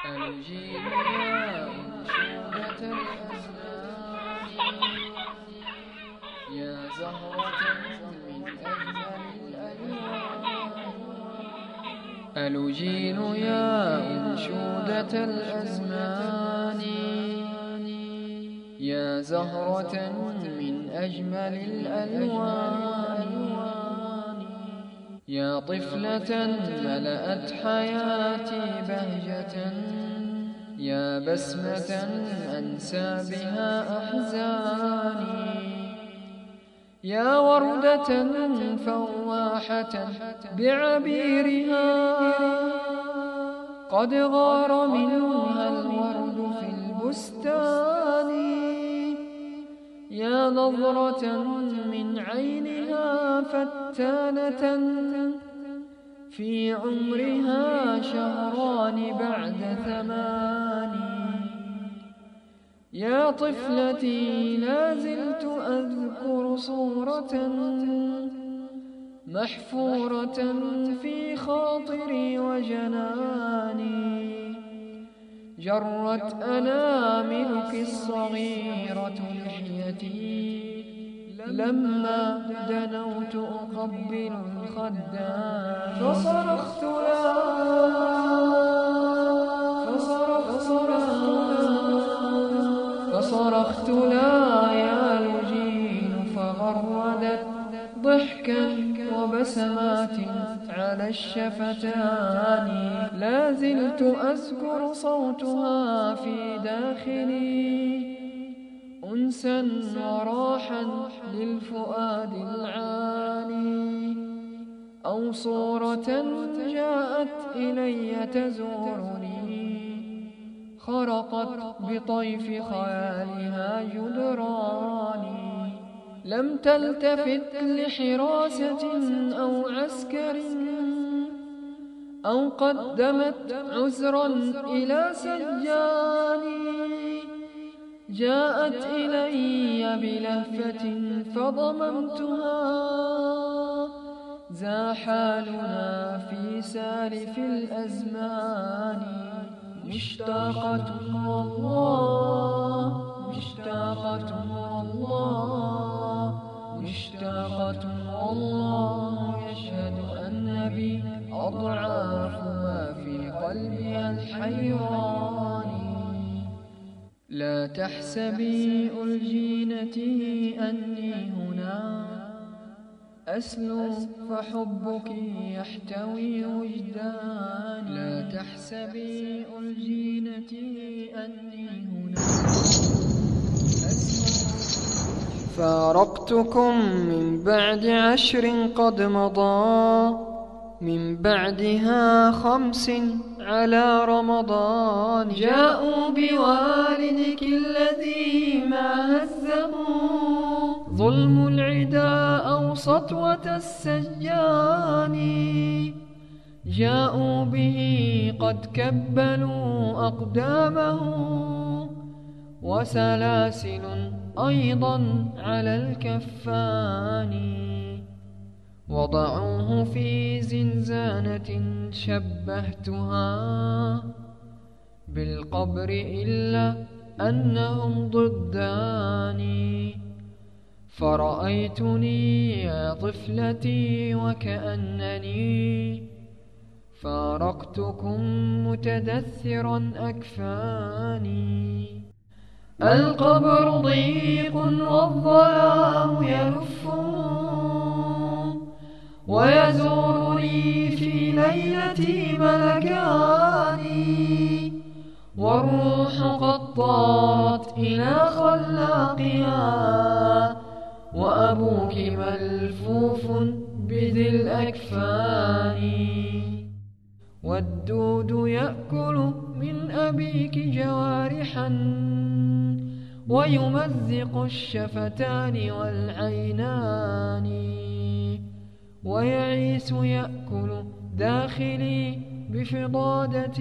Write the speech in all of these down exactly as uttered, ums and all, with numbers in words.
الجيل يا أنشودة الأزمان، يا زهرة من أجمل الألوان. الجيل يا أنشودة الأزمان، يا زهرة من أجمل الألوان. يا طفلة ملأت حياتي بهجة، يا بسمة أنسى بها أحزاني. يا وردة فواحة بعبيرها، قد غار منها الورد في البستان. يا نظرة من عينها فتانة، في عمرها شهران بعد ثمان. يا طفلتي لا زلت أذكر صورة محفورة في خاطري وجناني. جرت أناملك الصغيرة لحيتي، لما دنوت أقبل الخدان. فصرخت لا فصرخت لا فصرخت لا يا لجين، فغردت ضحكا وبسمات على الشفتان. لا زلت أذكر صوتها في داخلي، أنسا وراحا للفؤاد العاني. أو صورة جاءت إلي تزورني، خرقت بطيف خيالها جدراني. لم تلتفت لحراسة أو عسكر، أو قدمت عذرا إلى سجاني. جاءت إلي بلهفة فضممتها، ذا حالنا في سالف الأزمان. مشتاقة والله مشتاقة والله مشتاقة والله، يشهد أن بي أضعاف ما في قلبها الحيران. لا تحسبي ألجينتي أني هنا أسلو، فحبك يحتوي وجداني. لا تحسبي ألجينتي أني هنا أسلو. فارقتكم من بعد عشر قد مضى، من بعدها خمس على رمضان. جاءوا بوالدك الذي ما هزه ظلم العدا أو سطوة السجان. جاءوا به قد كبلوا أقدامه، وسلاسل أيضا على الكفان. وضعوه في زنزانة شبهتها بالقبر، إلا أنهم ضداني. فرأيتني يا طفلتي وكأنني فارقتكم متدثرا أكفاني. القبر ضيق والظلام يلف، ويزورني في ليلتي ملكان. والروح قد طارت إلى خلاقها، وأبوك ملفوف بذي الأكفان. والدود يأكل من أبيك جوارحا، ويمزق الشفتان والعينان. ويعيس يأكل داخلي بفضادة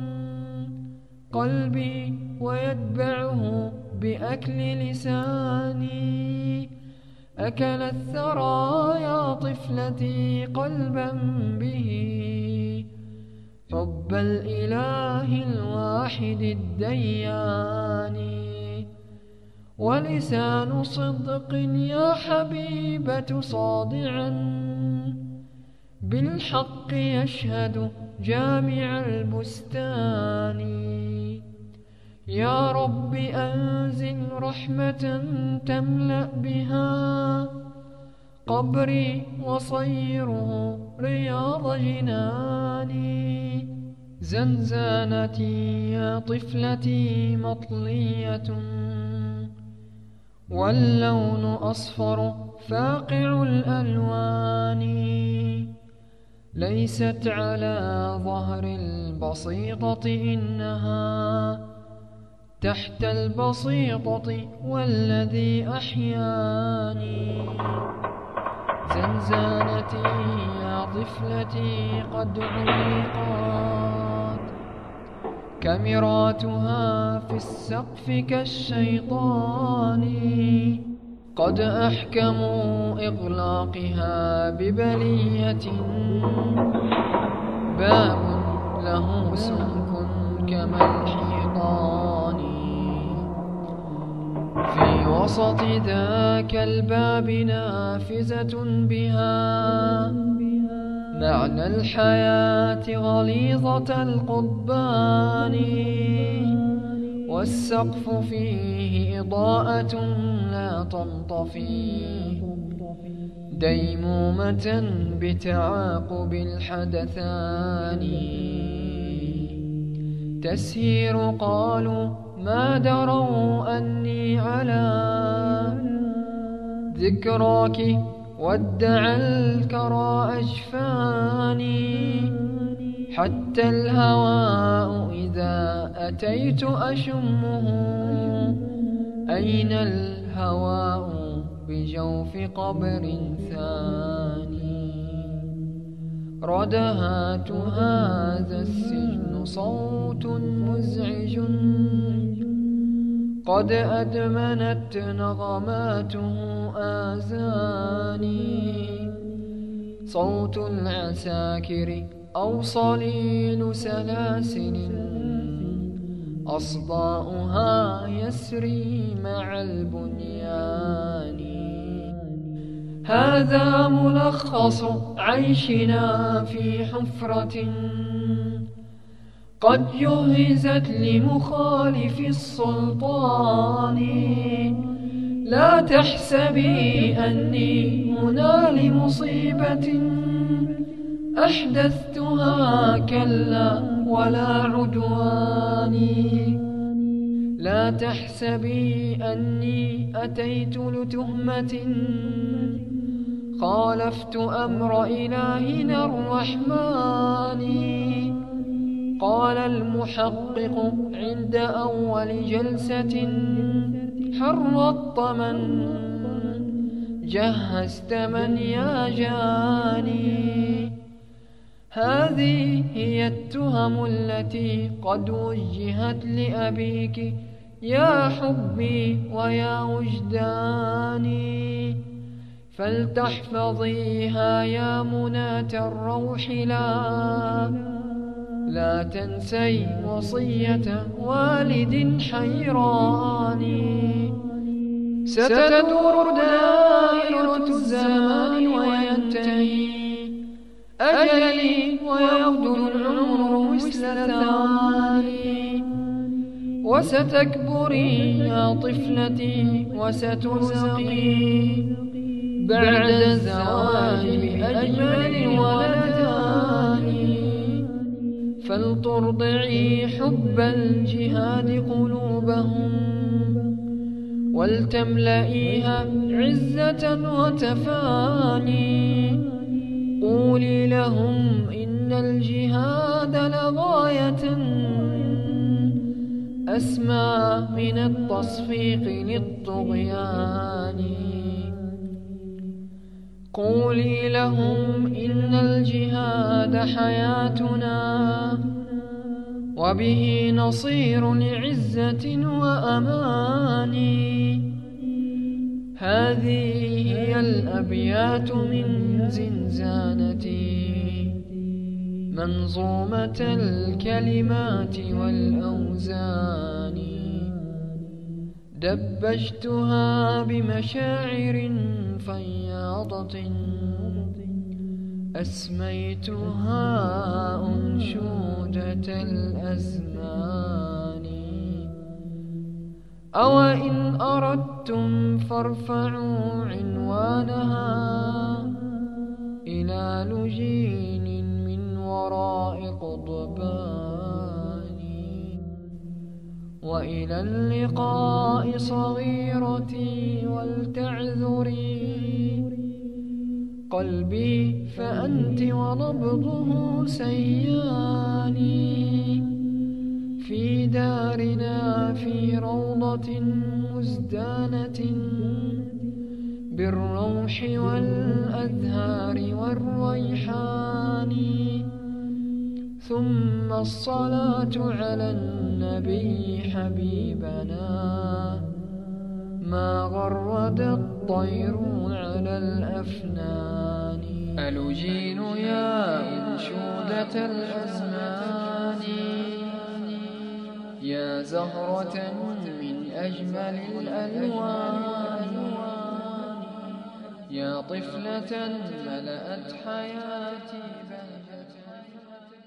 قلبي، ويتبعه بأكل لساني. أكل الثرى يا طفلتي قلبا به، حب الإله الواحد الديان. ولسان صدق يا حبيبة صادعا بالحق يشهد جامع البستان. يا رب أنزل رحمة تملأ بها قبري وصيره رياض جناني. زنزانتي يا طفلتي مطلية واللون أصفر فاقع الألوان. ليست على ظهر البسيطة إنها تحت البسيطة والذي أحياني. زنزانتي يا طفلتي قد علقت كاميراتها في السقف كالشيطان. قد أحكموا إغلاقها ببلية باب له سمك كما الحيطان. في وسط ذاك الباب نافذة بها معنى الحياة غليظة القضبان. والسقف فيه إضاءة لا تنطفي ديمومة بتعاقب الحدثان. تسهير قالوا ما دروا أني على ذكراك ودع الكرى أجفاني. حتى الهواء إذا أتيت أشمه أين الهواء بجوف قبر ثاني. ردهات هذا السجن صوت مزعج قد أدمنت نغماته آذاني. صوت العساكر أو صليل سلاسل أصداؤها يسري مع البنيان. هذا ملخص عيشنا في حفرة قد جهزت لمخالف السلطان. لا تحسبي أني هنا لمصيبة أحدثتها كلا ولا عدواني. لا تحسبي أني أتيت لتهمة خالفت أمر إلهنا الرحمن. قال المحقق عند أول جلسة حرضت من جهزت من يا جاني. هذه هي التهم التي قد وجهت لأبيك يا حبي ويا وجداني. فلتحفظيها يا مناة الروح لا لا تنسي وصية والد حيران. ستدور دائرة الزمان وينتهي أجلي ويغدو العمر مثل ثواني. وستكبري يا طفلتي وسترزقي بعد الزواج بأجمل ولدان. فلترضعي حب الجهاد قلوبهم ولتملئيها عزة وتفاني. قولي لهم إن الجهاد لغاية أسمى من التصفيق للطغيان. قولي لهم إن الجهاد حياتنا وبه نصير لعزة وأمان. هذه هي الأبيات من زنزانتي منظومة الكلمات والأوزان، دبجتها بمشاعر فياضة، أسميتها أنشودة الأزمان. أوإن أردتم فارفعوا عنوانها إلى لجين من وراء قضبان. وإلى اللقاء صغيرتي ولتعذري قلبي فأنت ونبضه سياني، في دارنا في روضة مزدانة بالروح والأزهار والريحان. ثم الصلاة على النبي حبيبنا، ما غرد الطير على الأفنان. ألجين يا أنشودة الأزمان، يا زهرة من أجمل الألوان، يا طفلة ملأت حياتي بهجة.